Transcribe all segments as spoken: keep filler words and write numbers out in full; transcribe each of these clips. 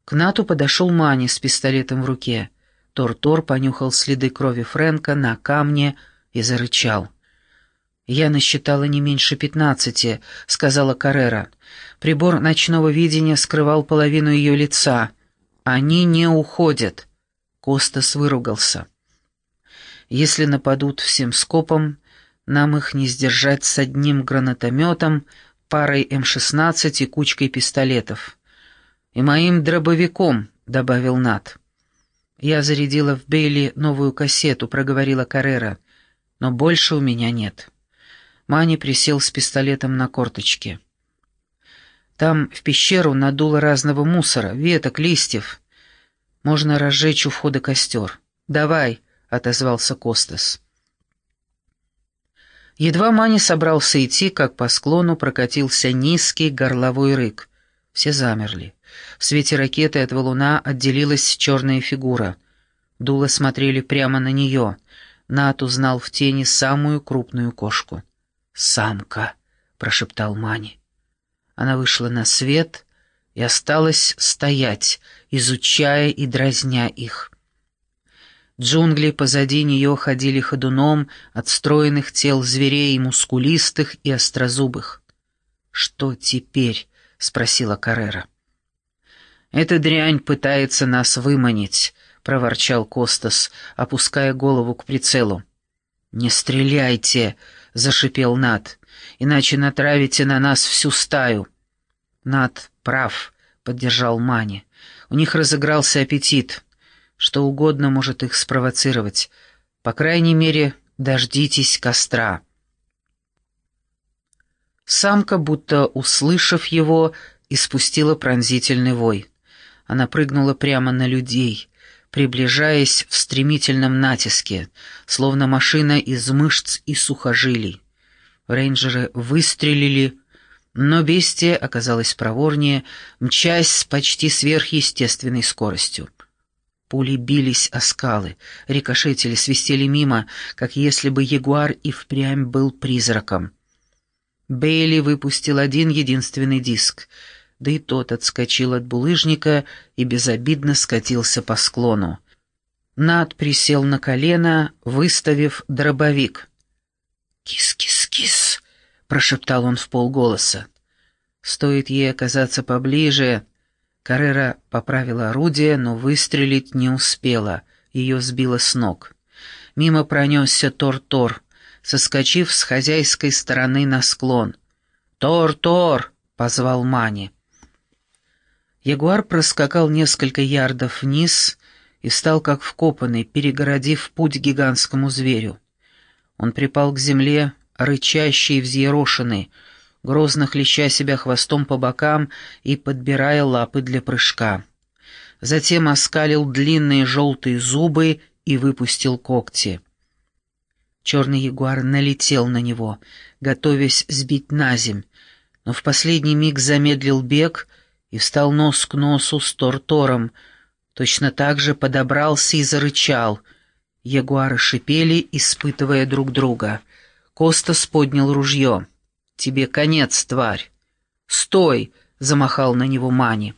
К Нату подошел Мани с пистолетом в руке. Тор-Тор понюхал следы крови Фрэнка на камне и зарычал. «Я насчитала не меньше пятнадцати», — сказала Каррера. «Прибор ночного видения скрывал половину ее лица. Они не уходят». Костас выругался. «Если нападут всем скопом, нам их не сдержать с одним гранатометом, парой эм шестнадцать и кучкой пистолетов. И моим дробовиком», — добавил Нат. «Я зарядила в Бейли новую кассету», — проговорила Каррера. «Но больше у меня нет». Мани присел с пистолетом на корточки. «Там в пещеру надуло разного мусора, веток, листьев. Можно разжечь у входа костер». «Давай», — отозвался Костас. Едва Мани собрался идти, как по склону прокатился низкий горловой рык. Все замерли. В свете ракеты от валуна отделилась черная фигура. Дула смотрели прямо на нее. Нат узнал в тени самую крупную кошку. «Самка», — прошептал Мани. Она вышла на свет и осталась стоять, изучая и дразня их. Джунгли позади нее ходили ходуном от стройных тел зверей, мускулистых и острозубых. «Что теперь?» — спросила Каррера. «Эта дрянь пытается нас выманить», — проворчал Костас, опуская голову к прицелу. «Не стреляйте!» — зашипел Нат. «Иначе натравите на нас всю стаю». «Нат прав», — поддержал Мани. «У них разыгрался аппетит. Что угодно может их спровоцировать. По крайней мере, дождитесь костра». Самка, будто услышав его, испустила пронзительный вой. Она прыгнула прямо на людей, приближаясь в стремительном натиске, словно машина из мышц и сухожилий. Рейнджеры выстрелили, но бестия оказалась проворнее, мчась с почти сверхъестественной скоростью. Пули бились о скалы, рикошетили, свистели мимо, как если бы ягуар и впрямь был призраком. Бейли выпустил один единственный диск, да и тот отскочил от булыжника и безобидно скатился по склону. Нат присел на колено, выставив дробовик. «Кис-кис-кис!» — прошептал он вполголоса. Стоит ей оказаться поближе. Каррера поправила орудие, но выстрелить не успела, ее сбило с ног. Мимо пронесся Тор-Тор, соскочив с хозяйской стороны на склон. «Тор-Тор!» — позвал Мани. Ягуар проскакал несколько ярдов вниз и встал как вкопанный, перегородив путь гигантскому зверю. Он припал к земле, рычащий и взъерошенный, грозно хлеща себя хвостом по бокам и подбирая лапы для прыжка. Затем оскалил длинные желтые зубы и выпустил когти. Черный ягуар налетел на него, готовясь сбить наземь, но в последний миг замедлил бег и встал нос к носу с Тор-Тором, точно так же подобрался и зарычал. Ягуары шипели, испытывая друг друга. Костас поднял ружье. «Тебе конец, тварь!» «Стой!» — замахал на него Мани.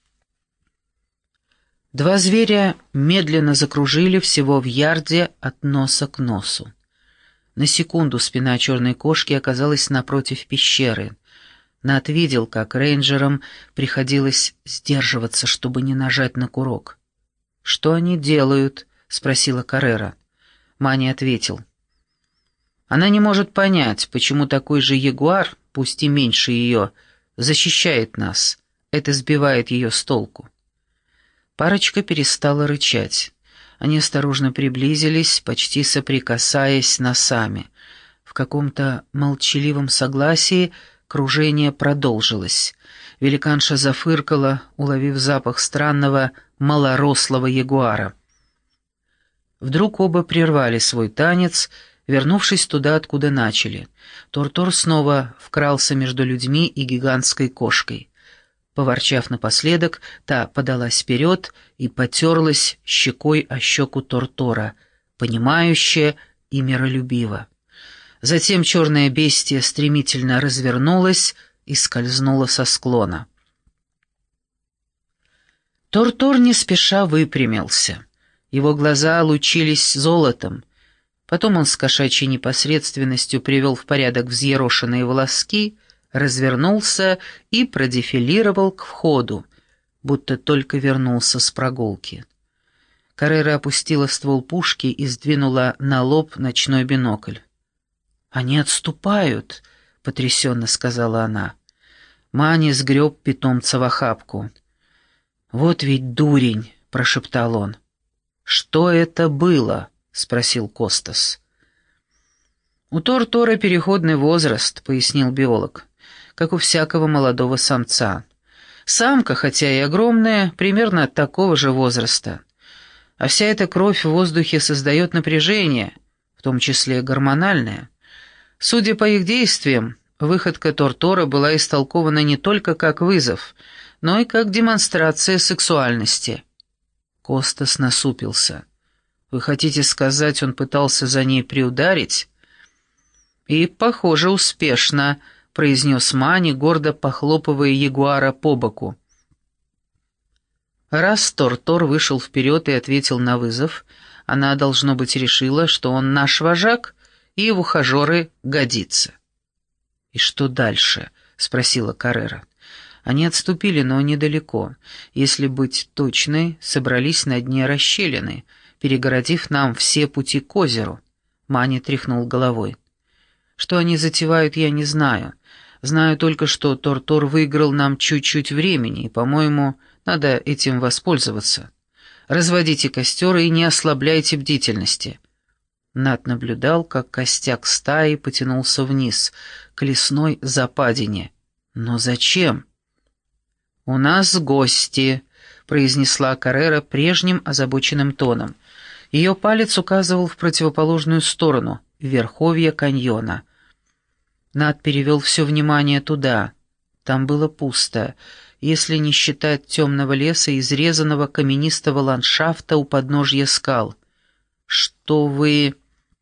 Два зверя медленно закружили всего в ярде от носа к носу. На секунду спина черной кошки оказалась напротив пещеры. Нат видел, как рейнджерам приходилось сдерживаться, чтобы не нажать на курок. «Что они делают?» — спросила Каррера. Мани ответил. «Она не может понять, почему такой же ягуар, пусть и меньше ее, защищает нас. Это сбивает ее с толку». Парочка перестала рычать. Они осторожно приблизились, почти соприкасаясь носами. В каком-то молчаливом согласии кружение продолжилось. Великанша зафыркала, уловив запах странного малорослого ягуара. Вдруг оба прервали свой танец, вернувшись туда, откуда начали. Тор-Тор снова вкрался между людьми и гигантской кошкой. Поворчав напоследок, та подалась вперед и потерлась щекой о щеку Тор-Тора, понимающе и миролюбиво. Затем черное бестие стремительно развернулось и скользнуло со склона. Тортор не спеша выпрямился. Его глаза лучились золотом. Потом он с кошачьей непосредственностью привел в порядок взъерошенные волоски, развернулся и продефилировал к входу, будто только вернулся с прогулки. Каррера опустила ствол пушки и сдвинула на лоб ночной бинокль. «Они отступают», — потрясенно сказала она. Мани сгреб питомца в охапку. «Вот ведь дурень», — прошептал он. «Что это было?» — спросил Костас. «У Тор-Тора переходный возраст», — пояснил биолог, «как у всякого молодого самца. Самка, хотя и огромная, примерно такого же возраста. А вся эта кровь в воздухе создает напряжение, в том числе гормональное. Судя по их действиям, выходка Тор-Тора была истолкована не только как вызов, но и как демонстрация сексуальности». Костас насупился. «Вы хотите сказать, он пытался за ней приударить?» «И, похоже, успешно», — произнес Мани, гордо похлопывая ягуара по боку. Раз Тор-Тор вышел вперед и ответил на вызов, она, должно быть, решила, что он наш вожак и в ухажеры годится. «И что дальше?» — спросила Каррера. Они отступили, но недалеко. Если быть точной, собрались на дне расщелины, перегородив нам все пути к озеру. Мани тряхнул головой. Что они затевают, я не знаю. Знаю только, что Тор-Тор выиграл нам чуть-чуть времени, и, по-моему, надо этим воспользоваться. Разводите костер и не ослабляйте бдительности». Нат наблюдал, как костяк стаи потянулся вниз, к лесной западине. «Но зачем?» «У нас гости», — произнесла Каррера прежним озабоченным тоном. Ее палец указывал в противоположную сторону, в верховье каньона. Нат перевел все внимание туда. Там было пусто, если не считать темного леса и изрезанного каменистого ландшафта у подножья скал. «Что вы...»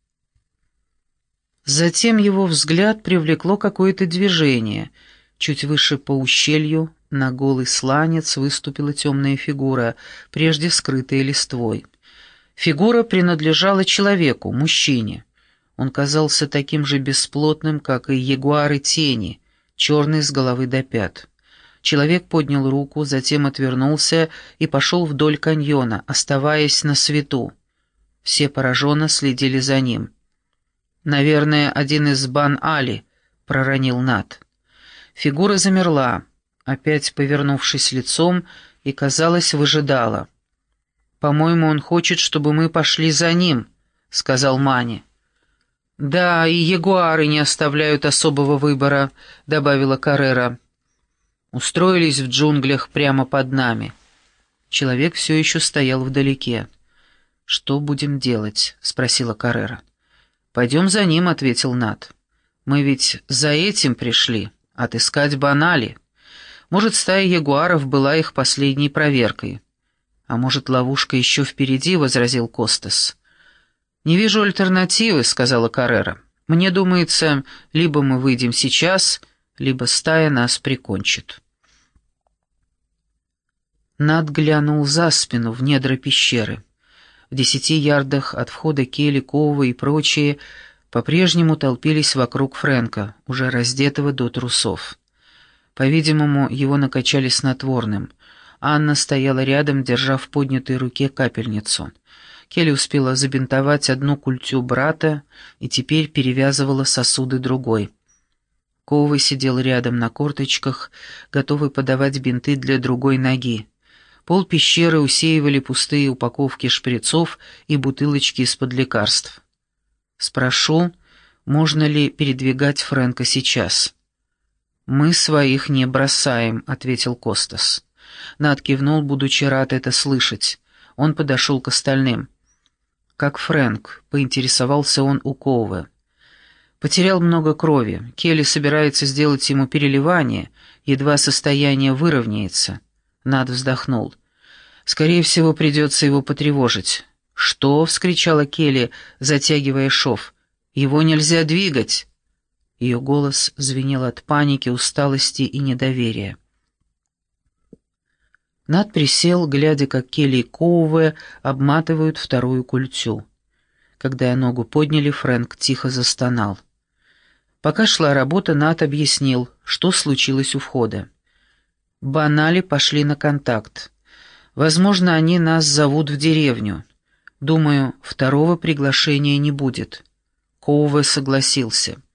Затем его взгляд привлекло какое-то движение. Чуть выше по ущелью на голый сланец выступила темная фигура, прежде скрытая листвой. Фигура принадлежала человеку, мужчине. Он казался таким же бесплотным, как и ягуары тени, черный с головы до пят. Человек поднял руку, затем отвернулся и пошел вдоль каньона, оставаясь на свету. Все пораженно следили за ним. «Наверное, один из Бан-Али», — проронил Нат. Фигура замерла, опять повернувшись лицом, и, казалось, выжидала. «По-моему, он хочет, чтобы мы пошли за ним», — сказал Мани. «Да, и ягуары не оставляют особого выбора», — добавила Каррера. «Устроились в джунглях прямо под нами». Человек все еще стоял вдалеке. «Что будем делать?» — спросила Каррера. «Пойдем за ним», — ответил Нат. «Мы ведь за этим пришли, отыскать Бан-Али. Может, стая ягуаров была их последней проверкой. А может, ловушка еще впереди», — возразил Костас. «Не вижу альтернативы», — сказала Каррера. «Мне думается, либо мы выйдем сейчас, либо стая нас прикончит». Нат глянул за спину в недра пещеры. В десяти ярдах от входа Келли, Коува и прочие по-прежнему толпились вокруг Фрэнка, уже раздетого до трусов. По-видимому, его накачали снотворным. Анна стояла рядом, держа в поднятой руке капельницу. Келли успела забинтовать одну культю брата и теперь перевязывала сосуды другой. Коува сидел рядом на корточках, готовый подавать бинты для другой ноги. Пол пещеры усеивали пустые упаковки шприцов и бутылочки из-под лекарств. «Спрошу, можно ли передвигать Фрэнка сейчас?» «Мы своих не бросаем», — ответил Костас. Нат кивнул, будучи рад это слышать. Он подошел к остальным. «Как Фрэнк?» — поинтересовался он у Коувы. «Потерял много крови. Келли собирается сделать ему переливание, едва состояние выровняется». Нат вздохнул. «Скорее всего, придется его потревожить». «Что?» — вскричала Келли, затягивая шов. «Его нельзя двигать!» Ее голос звенел от паники, усталости и недоверия. Нат присел, глядя, как Келли и Коуве обматывают вторую культю. Когда ногу подняли, Фрэнк тихо застонал. Пока шла работа, Нат объяснил, что случилось у входа. Банали пошли на контакт. Возможно, они нас зовут в деревню. Думаю, второго приглашения не будет. Коуве согласился.